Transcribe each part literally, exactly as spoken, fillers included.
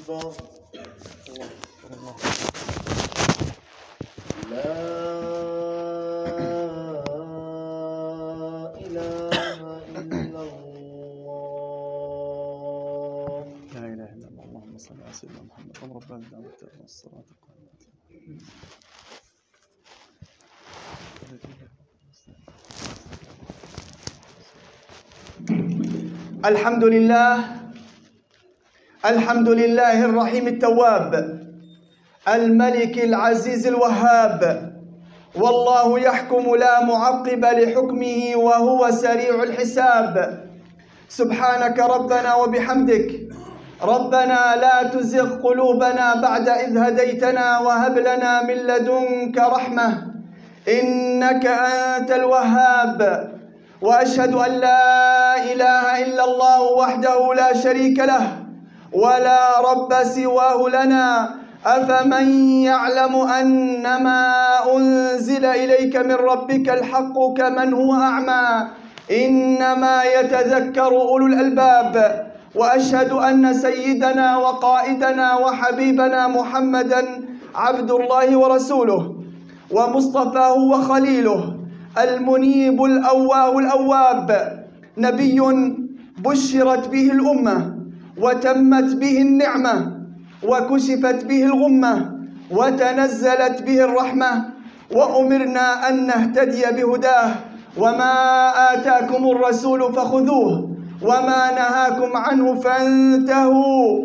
أكبر. لا إله إلا الله. لا إله إلا الله. اللهم صل على سيدنا محمد. ربنا دعوة الصلاة القائمة. الحمد لله الحمد لله الرحيم التواب الملك العزيز الوهاب، والله يحكم لا معقب لحكمه وهو سريع الحساب. سبحانك ربنا وبحمدك ربنا لا تزغ قلوبنا بعد إذ هديتنا وهب لنا من لدنك رحمة إنك أنت الوهاب. وأشهد أن لا إله إلا الله وحده لا شريك له ولا رب سواه لنا. أفمن يعلم أنما أنزل إليك من ربك الحق كمن هو أعمى إنما يتذكر أولو الألباب. وأشهد أن سيدنا وقائدنا وحبيبنا محمدا عبد الله ورسوله ومصطفاه وخليله المنيب الأواه الأواب، نبي بشرت به الأمة وتمت به النعمة وكشفت به الغمة وتنزلت به الرحمة، وأمرنا أن نهتدي بهداه. وما آتاكم الرسول فخذوه وما نهاكم عنه فانتهوا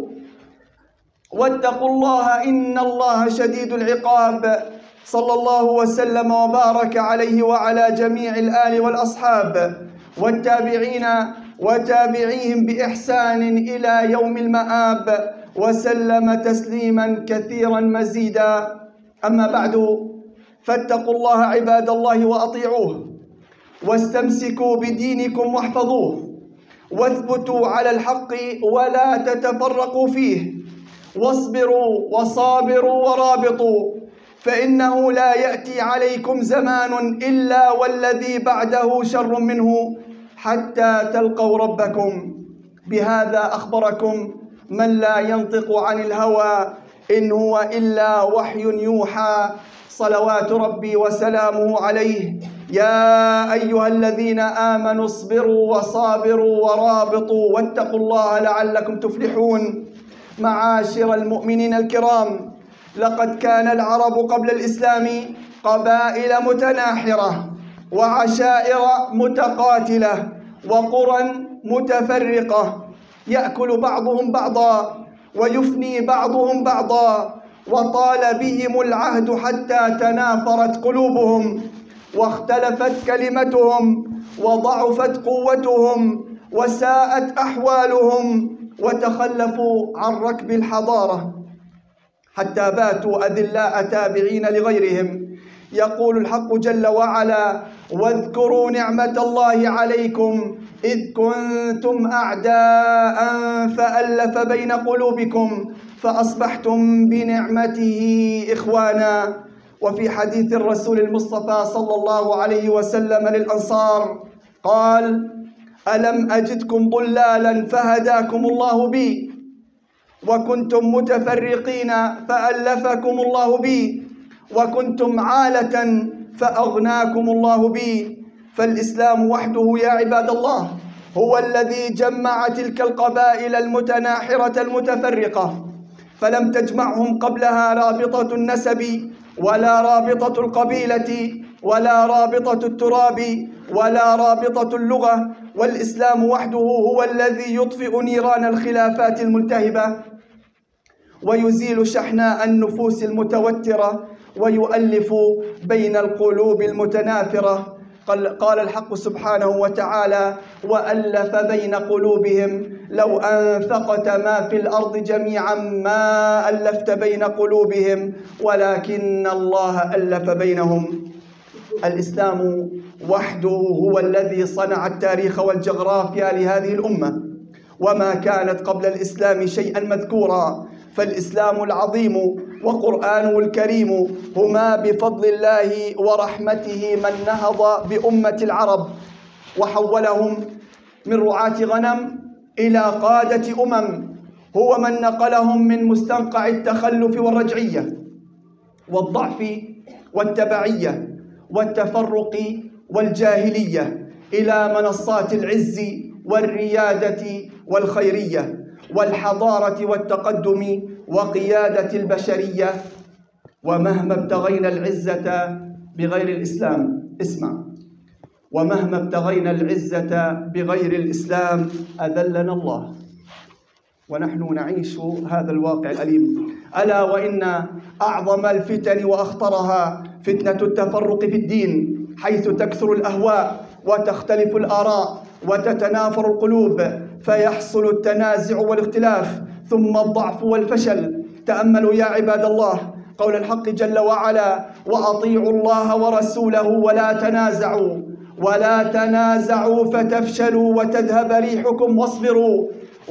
واتقوا الله إن الله شديد العقاب. صلى الله وسلم وبارك عليه وعلى جميع الآل والأصحاب والتابعين وتابعيهم بإحسان إلى يوم المآب، وسلم تسليما كثيرا مزيدا. أما بعد، فاتقوا الله عباد الله وأطيعوه، واستمسكوا بدينكم واحفظوه، واثبتوا على الحق ولا تتفرقوا فيه، واصبروا وصابروا ورابطوا، فإنه لا يأتي عليكم زمان إلا والذي بعده شر منه حتى تلقوا ربكم. بهذا أخبركم من لا ينطق عن الهوى إن هو إلا وحي يوحى، صلوات ربي وسلامه عليه. يا أيها الذين آمنوا اصبروا وصابروا ورابطوا واتقوا الله لعلكم تفلحون. معاشر المؤمنين الكرام، لقد كان العرب قبل الإسلام قبائل متناحرة وعشائر متقاتلة وقرى متفرقة، يأكل بعضهم بعضا ويفني بعضهم بعضا، وطال بهم العهد حتى تنافرت قلوبهم واختلفت كلمتهم وضعفت قوتهم وساءت أحوالهم، وتخلفوا عن ركب الحضارة حتى باتوا أذلاء تابعين لغيرهم. يقول الحق جل وعلا: واذكروا نعمة الله عليكم إذ كنتم أعداء فألف بين قلوبكم فأصبحتم بنعمته إخوانا. وفي حديث الرسول المصطفى صلى الله عليه وسلم للأنصار قال: ألم أجدكم ضلالا فهداكم الله بي، وكنتم متفرقين فألفكم الله بي، وكنتم عالة فأغناكم الله بي. فالإسلام وحده يا عباد الله هو الذي جمع تلك القبائل المتناحرة المتفرقة، فلم تجمعهم قبلها رابطة النسب ولا رابطة القبيلة ولا رابطة التراب ولا رابطة اللغة. والإسلام وحده هو الذي يطفئ نيران الخلافات الملتهبة ويزيل شحناء النفوس المتوترة ويؤلف بين القلوب المتنافرة. قال الحق سبحانه وتعالى: وألف بين قلوبهم لو أنفقت ما في الأرض جميعا ما ألفت بين قلوبهم ولكن الله ألف بينهم. الإسلام وحده هو الذي صنع التاريخ والجغرافيا لهذه الأمة، وما كانت قبل الإسلام شيئا مذكورا. فالإسلام العظيم وقرآنه الكريم هما بفضل الله ورحمته من نهض بأمة العرب وحولهم من رعاة غنم إلى قادة أمم، هو من نقلهم من مستنقع التخلف والرجعية والضعف والتبعية والتفرق والجاهلية إلى منصات العز والريادة والخيرية والحضارة والتقدم وقيادة البشرية. ومهما ابتغينا العزة بغير الإسلام، اسمع، ومهما ابتغينا العزة بغير الإسلام أذلنا الله، ونحن نعيش هذا الواقع الأليم. ألا وإن أعظم الفتن وأخطرها فتنة التفرق في الدين، حيث تكثر الأهواء وتختلف الآراء وتتنافر القلوب، فيحصل التنازع والاختلاف ثم الضعف والفشل. تأملوا يا عباد الله قول الحق جل وعلا: وأطيعوا الله ورسوله ولا تنازعوا ولا تنازعوا فتفشلوا وتذهب ريحكم واصبروا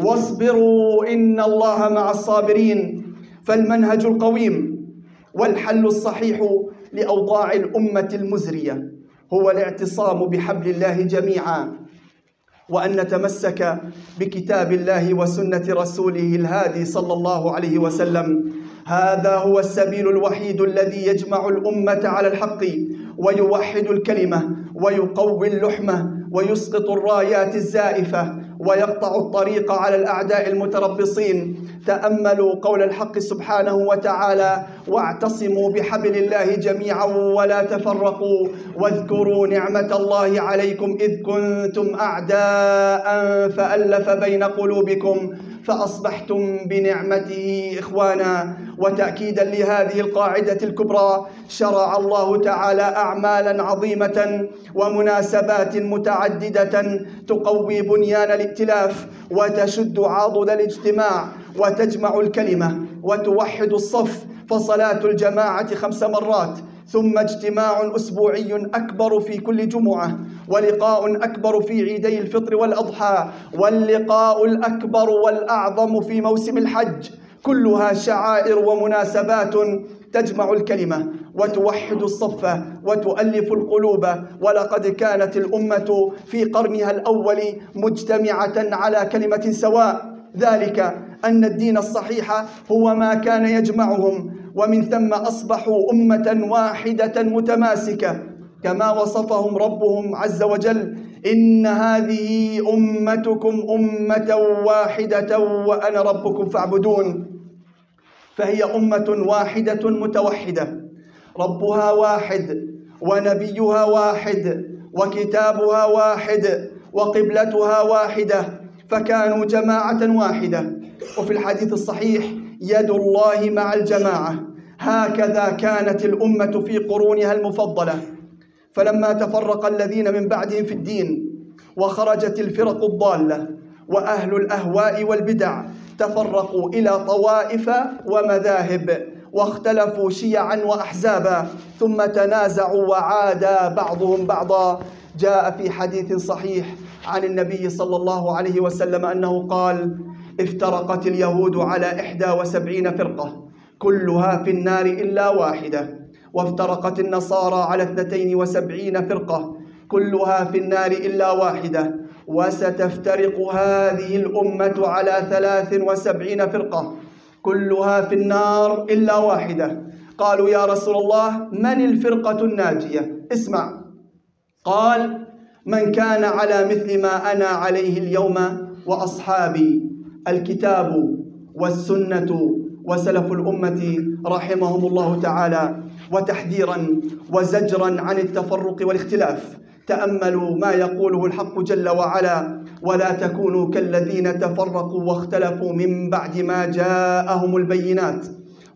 واصبروا إن الله مع الصابرين. فالمنهج القويم والحل الصحيح لأوضاع الأمة المزرية هو الاعتصام بحبل الله جميعا، وأن نتمسك بكتاب الله وسنة رسوله الهادي صلى الله عليه وسلم. هذا هو السبيل الوحيد الذي يجمع الأمة على الحق ويوحد الكلمة ويقوي اللحمة ويسقط الرايات الزائفة ويقطع الطريق على الأعداء المتربصين. تأملوا قول الحق سبحانه وتعالى: واعتصموا بحبل الله جميعا ولا تفرقوا واذكروا نعمة الله عليكم إذ كنتم أعداء فألف بين قلوبكم فأصبحتم بنعمته إخوانا. وتأكيدا لهذه القاعدة الكبرى شرع الله تعالى أعمالا عظيمة ومناسبات متعددة تقوي بنيان الائتلاف وتشد عضد الاجتماع وتجمع الكلمة وتوحد الصف، فصلاة الجماعة خمس مرات، ثم اجتماع أسبوعي أكبر في كل جمعة، ولقاء أكبر في عيدي الفطر والأضحى، واللقاء الأكبر والأعظم في موسم الحج، كلها شعائر ومناسبات تجمع الكلمة وتوحد الصف وتؤلف القلوب. ولقد كانت الأمة في قرنها الأول مجتمعة على كلمة سواء، ذلك أن الدين الصحيح هو ما كان يجمعهم، ومن ثم أصبحوا أمة واحدة متماسكة كما وصفهم ربهم عز وجل: إن هذه أمتكم أمة واحدة وأنا ربكم فاعبدون. فهي أمة واحدة متوحدة، ربها واحد ونبيها واحد وكتابها واحد وقبلتها واحدة، فكانوا جماعة واحدة. وفي الحديث الصحيح: يد الله مع الجماعة. هكذا كانت الأمة في قرونها المفضلة. فلما تفرق الذين من بعدهم في الدين وخرجت الفرق الضالة وأهل الأهواء والبدع، تفرقوا إلى طوائف ومذاهب واختلفوا شيعا وأحزابا، ثم تنازعوا وعادى بعضهم بعضا. جاء في حديث صحيح عن النبي صلى الله عليه وسلم أنه قال: افترقت اليهود على إحدى وسبعين فرقة كلها في النار إلا واحدة، وافترقت النصارى على اثنتين وسبعين فرقة كلها في النار إلا واحدة، وستفترق هذه الأمة على ثلاث وسبعين فرقة كلها في النار إلا واحدة. قالوا: يا رسول الله، من الفرقة الناجية؟ اسمع، قال: من كان على مثل ما أنا عليه اليوم وأصحابي، الكتاب والسنة وسلف الأمة رحمهم الله تعالى. وتحذيرا وزجرا عن التفرق والاختلاف، تأملوا ما يقوله الحق جل وعلا: ولا تكونوا كالذين تفرقوا واختلفوا من بعد ما جاءهم البينات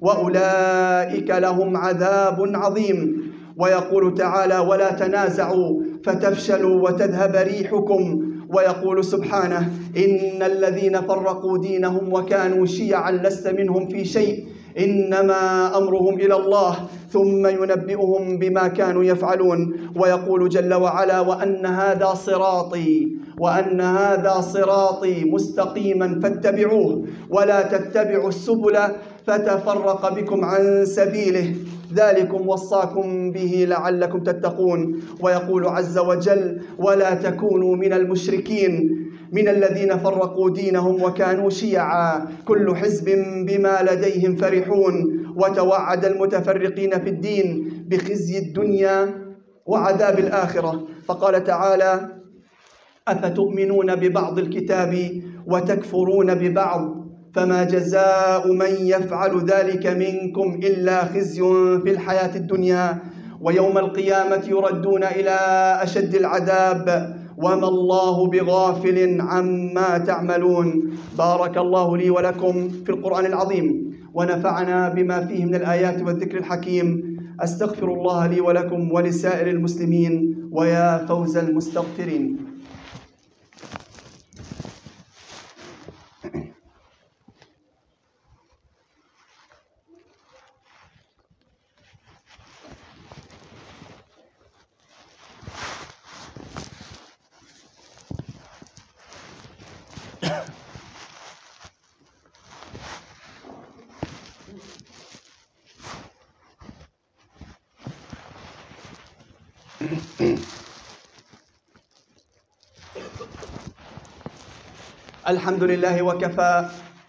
وأولئك لهم عذاب عظيم. ويقول تعالى: ولا تنازعوا فتفشلوا وتذهب ريحكم. ويقول سبحانه: إن الذين فرقوا دينهم وكانوا شيعا لست منهم في شيء إنما أمرهم إلى الله ثم ينبئهم بما كانوا يفعلون. ويقول جل وعلا: وأن هذا صراطي وأن هذا صراطي مستقيما فاتبعوه ولا تتبعوا السبل فتفرق بكم عن سبيله ذلكم وصاكم به لعلكم تتقون. ويقول عز وجل: ولا تكونوا من المشركين. من الذين فرقوا دينهم وكانوا شيعا كل حزب بما لديهم فرحون وتوعد المتفرقين في الدين بخزي الدنيا وعذاب الآخرة. فقال تعالى: أفتؤمنون ببعض الكتاب وتكفرون ببعض فما جزاء من يفعل ذلك منكم إلا خزي في الحياة الدنيا ويوم القيامة يردون إلى أشد العذاب وما الله بغافل عما تعملون. بارك الله لي ولكم في القرآن العظيم ونفعنا بما فيه من الآيات والذكر الحكيم. أستغفر الله لي ولكم ولسائر المسلمين، ويا فوز المستغفرين. الحمد لله وكفى،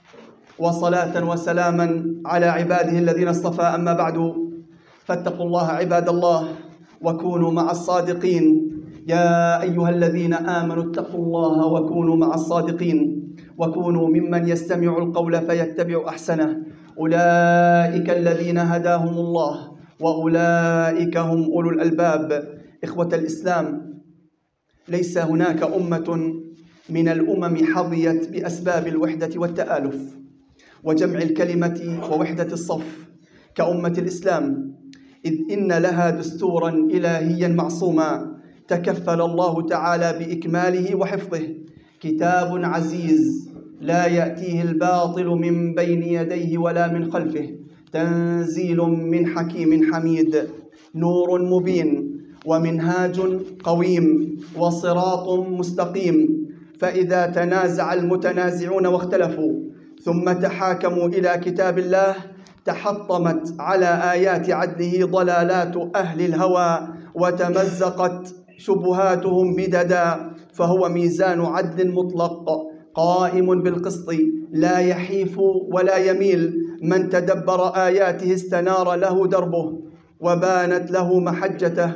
وصلاة وسلاما على عباده الذين اصطفى. أما بعد، فاتقوا الله عباد الله وكونوا مع الصادقين. يا أيها الذين آمنوا اتقوا الله وكونوا مع الصادقين، وكونوا ممن يستمع القول فيتبع أحسنه. أولئك الذين هداهم الله وأولئك هم أولو الألباب. إخوة الإسلام، ليس هناك أمة من الأمم حظيت بأسباب الوحدة والتآلف وجمع الكلمة ووحدة الصف كأمة الإسلام، إذ إن لها دستورا إلهيا معصوما تكفل الله تعالى بإكماله وحفظه. كتاب عزيز لا يأتيه الباطل من بين يديه ولا من خلفه، تنزيل من حكيم حميد، نور مبين ومنهاج قويم وصراط مستقيم. فإذا تنازع المتنازعون واختلفوا ثم تحاكموا إلى كتاب الله، تحطمت على آيات عدله ضلالات أهل الهوى وتمزقت شبهاتهم بددا. فهو ميزان عدل مطلق قائم بالقسط لا يحيف ولا يميل. من تدبر آياته استنار له دربه وبانت له محجته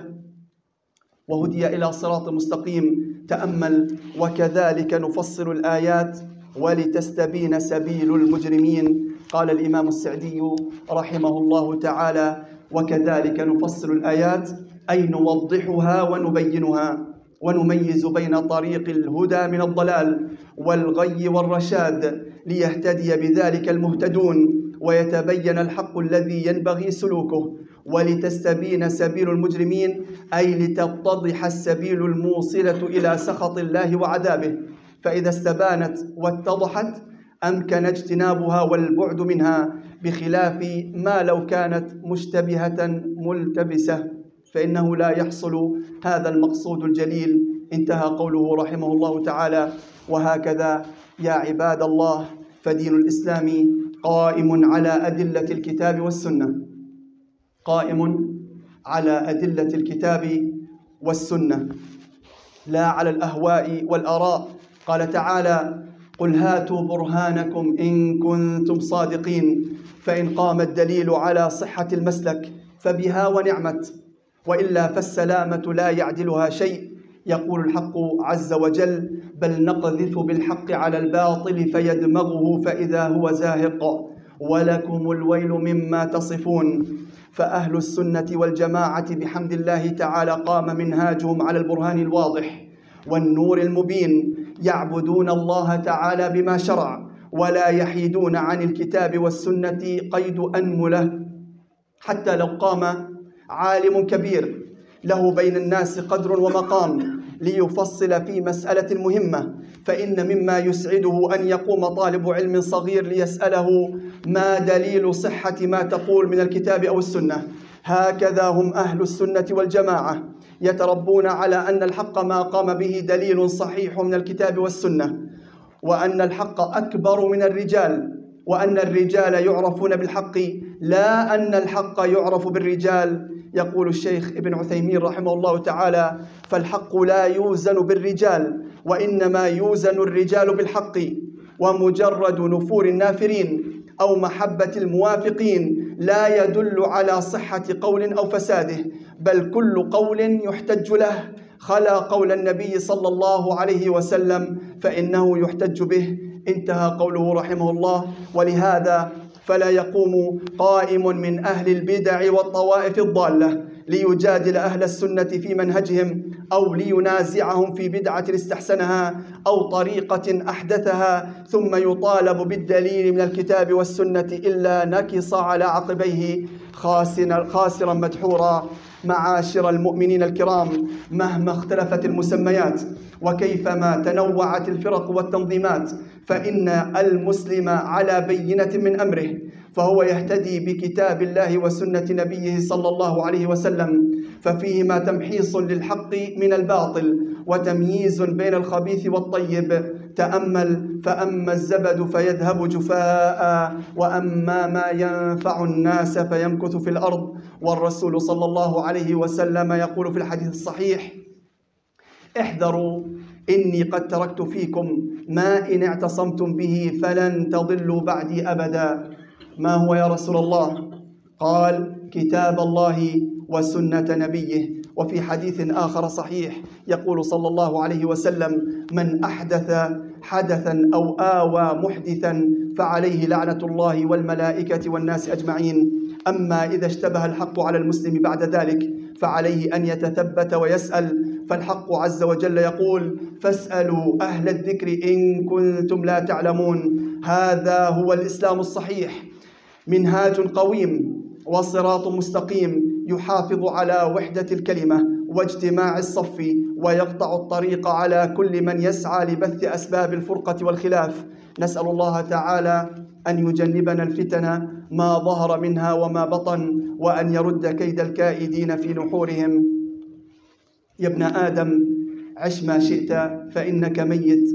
وهدي إلى صراط مستقيم. تأمل: وكذلك نفصل الآيات ولتستبين سبيل المجرمين. قال الإمام السعدي رحمه الله تعالى: وكذلك نفصل الآيات، أي نوضحها ونبينها ونميز بين طريق الهدى من الضلال والغي والرشاد، ليهتدي بذلك المهتدون ويتبين الحق الذي ينبغي سلوكه، ولتستبين سبيل المجرمين، أي لتتضح السبيل الموصلة إلى سخط الله وعذابه. فإذا استبانت واتضحت أمكن اجتنابها والبعد منها، بخلاف ما لو كانت مشتبهة ملتبسة فإنه لا يحصل هذا المقصود الجليل. انتهى قوله رحمه الله تعالى: وهكذا يا عباد الله فدين الإسلام قائم على أدلة الكتاب والسنة، قائم على أدلة الكتاب والسنة لا على الأهواء والآراء. قال تعالى: قل هاتوا برهانكم إن كنتم صادقين. فإن قام الدليل على صحة المسلك فبها ونعمت، وإلا فالسلامة لا يعدلها شيء. يقول الحق عز وجل: بل نقذف بالحق على الباطل فيدمغه فإذا هو زاهق ولكم الويل مما تصفون. فأهل السنة والجماعة بحمد الله تعالى قام منهاجهم على البرهان الواضح والنور المبين، يعبدون الله تعالى بما شرع ولا يحيدون عن الكتاب والسنة قيد أنملة. حتى لو قام عالم كبير له بين الناس قدر ومقام ليفصل في مسألة مهمة، فإن مما يسعده أن يقوم طالب علم صغير ليسأله: ما دليل صحة ما تقول من الكتاب أو السنة؟ هكذا هم أهل السنة والجماعة، يتربون على أن الحق ما قام به دليل صحيح من الكتاب والسنة، وأن الحق أكبر من الرجال وأن الرجال يعرفون بالحق لا أن الحق يعرف بالرجال. يقول الشيخ ابن عثيمين رحمه الله تعالى: فالحق لا يوزن بالرجال وإنما يوزن الرجال بالحق، ومجرد نفور النافرين أو محبة الموافقين لا يدل على صحة قول أو فساده، بل كل قول يحتج له خلا قول النبي صلى الله عليه وسلم فإنه يحتج به. انتهى قوله رحمه الله. ولهذا فلا يقوم قائم من أهل البدع والطوائف الضالة ليجادل أهل السنة في منهجهم أو لينازعهم في بدعة استحسنها أو طريقة أحدثها ثم يطالب بالدليل من الكتاب والسنة إلا نكص على عقبيه خاسرا مدحورا. معاشر المؤمنين الكرام، مهما اختلفت المسميات وكيفما تنوعت الفرق والتنظيمات، فإن المسلم على بينة من أمره، فهو يهتدي بكتاب الله وسنة نبيه صلى الله عليه وسلم، ففيهما تمحيص للحق من الباطل وتمييز بين الخبيث والطيب. تأمل: فأما الزبد فيذهب جفاء وأما ما ينفع الناس فيمكث في الأرض. والرسول صلى الله عليه وسلم يقول في الحديث الصحيح: احذروا إني قد تركت فيكم ما إن اعتصمتم به فلن تضلوا بعدي أبدا. ما هو يا رسول الله؟ قال: كتاب الله وسنة نبيه. وفي حديث آخر صحيح يقول صلى الله عليه وسلم: من أحدث حدثا أو آوى محدثا فعليه لعنة الله والملائكة والناس أجمعين. أما إذا اشتبه الحق على المسلم بعد ذلك فعليه أن يتثبت ويسأل، فالحق عز وجل يقول: فاسألوا أهل الذكر إن كنتم لا تعلمون. هذا هو الإسلام الصحيح، منهاج قويم وصراط مستقيم يحافظ على وحدة الكلمة واجتماع الصف ويقطع الطريق على كل من يسعى لبث أسباب الفرقة والخلاف. نسأل الله تعالى أن يجنبنا الفتن ما ظهر منها وما بطن، وأن يرد كيد الكائدين في نحورهم. يا ابن آدم، عش ما شئت فإنك ميت،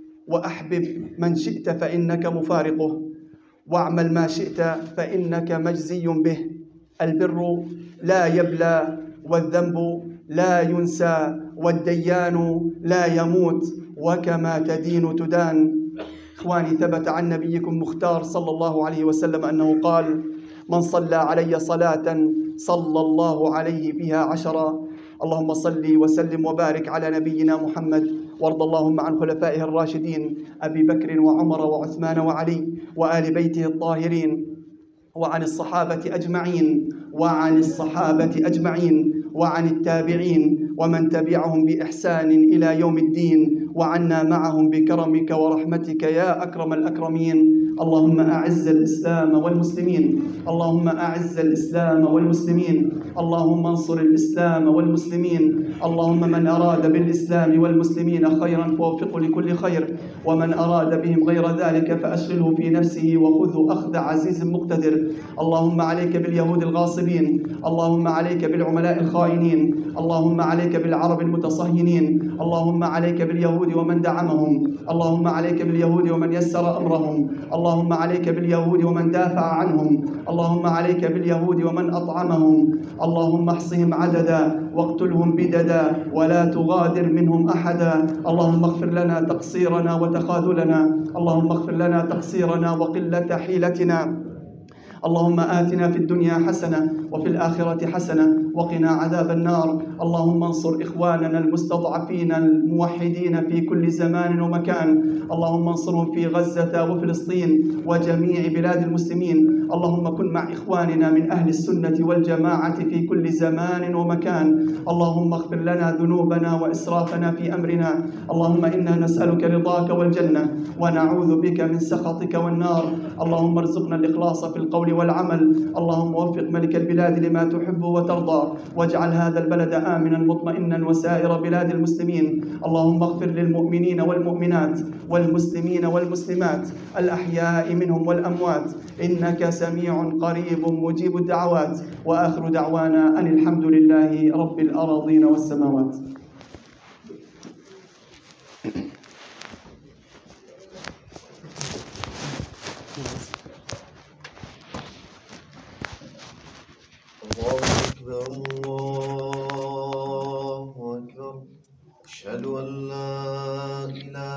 وأحبب من شئت فإنك مفارقه، واعمل ما شئت فإنك مجزي به. البر لا يبلى، والذنب لا ينسى، والديان لا يموت، وكما تدين تدان. إخواني، ثبت عن نبيكم مختار صلى الله عليه وسلم أنه قال: من صلى علي صلاة صلى الله عليه بها عشرا. اللهم صل وسلم وبارك على نبينا محمد، وارض اللهم عن خلفائه الراشدين أبي بكر وعمر وعثمان وعلي وآل بيته الطاهرين، وعن الصحابة أجمعين وعن الصحابة أجمعين وعن التابعين ومن تبعهم بإحسان إلى يوم الدين، وعنا معهم بكرمك ورحمتك يا أكرم الأكرمين. اللهم أعز الإسلام والمسلمين، اللهم أعز الإسلام والمسلمين، اللهم انصر الإسلام والمسلمين. اللهم من أراد بالإسلام والمسلمين خيرا فوفقه لكل خير، ومن أراد بهم غير ذلك فأشغله في نفسه وخذه أخذ عزيز مقتدر. اللهم عليك باليهود الغاصبين، اللهم عليك بالعملاء الخائنين، اللهم عليك بالعرب المتصهينين، اللهم عليك باليهود ومن دعمهم، اللهم عليك باليهود ومن يسر أمرهم، اللهم عليك باليهود ومن دافع عنهم، اللهم عليك باليهود ومن أطعمهم. اللهم احصهم عددا واقتلهم بددا ولا تغادر منهم أحدا. اللهم اغفر لنا تقصيرنا وتخاذلنا، اللهم اغفر لنا تقصيرنا وقلة حيلتنا. اللهم آتنا في الدنيا حسنة وفي الآخرة حسنة وقنا عذاب النار. اللهم انصر إخواننا المستضعفين الموحدين في كل زمان ومكان، اللهم انصرهم في غزة وفلسطين وجميع بلاد المسلمين. اللهم كن مع إخواننا من أهل السنة والجماعة في كل زمان ومكان. اللهم اغفر لنا ذنوبنا وإسرافنا في أمرنا. اللهم إنا نسألك رضاك والجنة ونعوذ بك من سخطك والنار. اللهم ارزقنا الإخلاص في القول والعمل. اللهم وفق ملك البلاد لما تحب وترضى، واجعل هذا البلد آمنا مطمئنا وسائر بلاد المسلمين. اللهم اغفر للمؤمنين والمؤمنات والمسلمين والمسلمات الأحياء منهم والأموات، إنك سميع قريب مجيب الدعوات. وآخر دعوانا أن الحمد لله رب الأراضين والسماوات.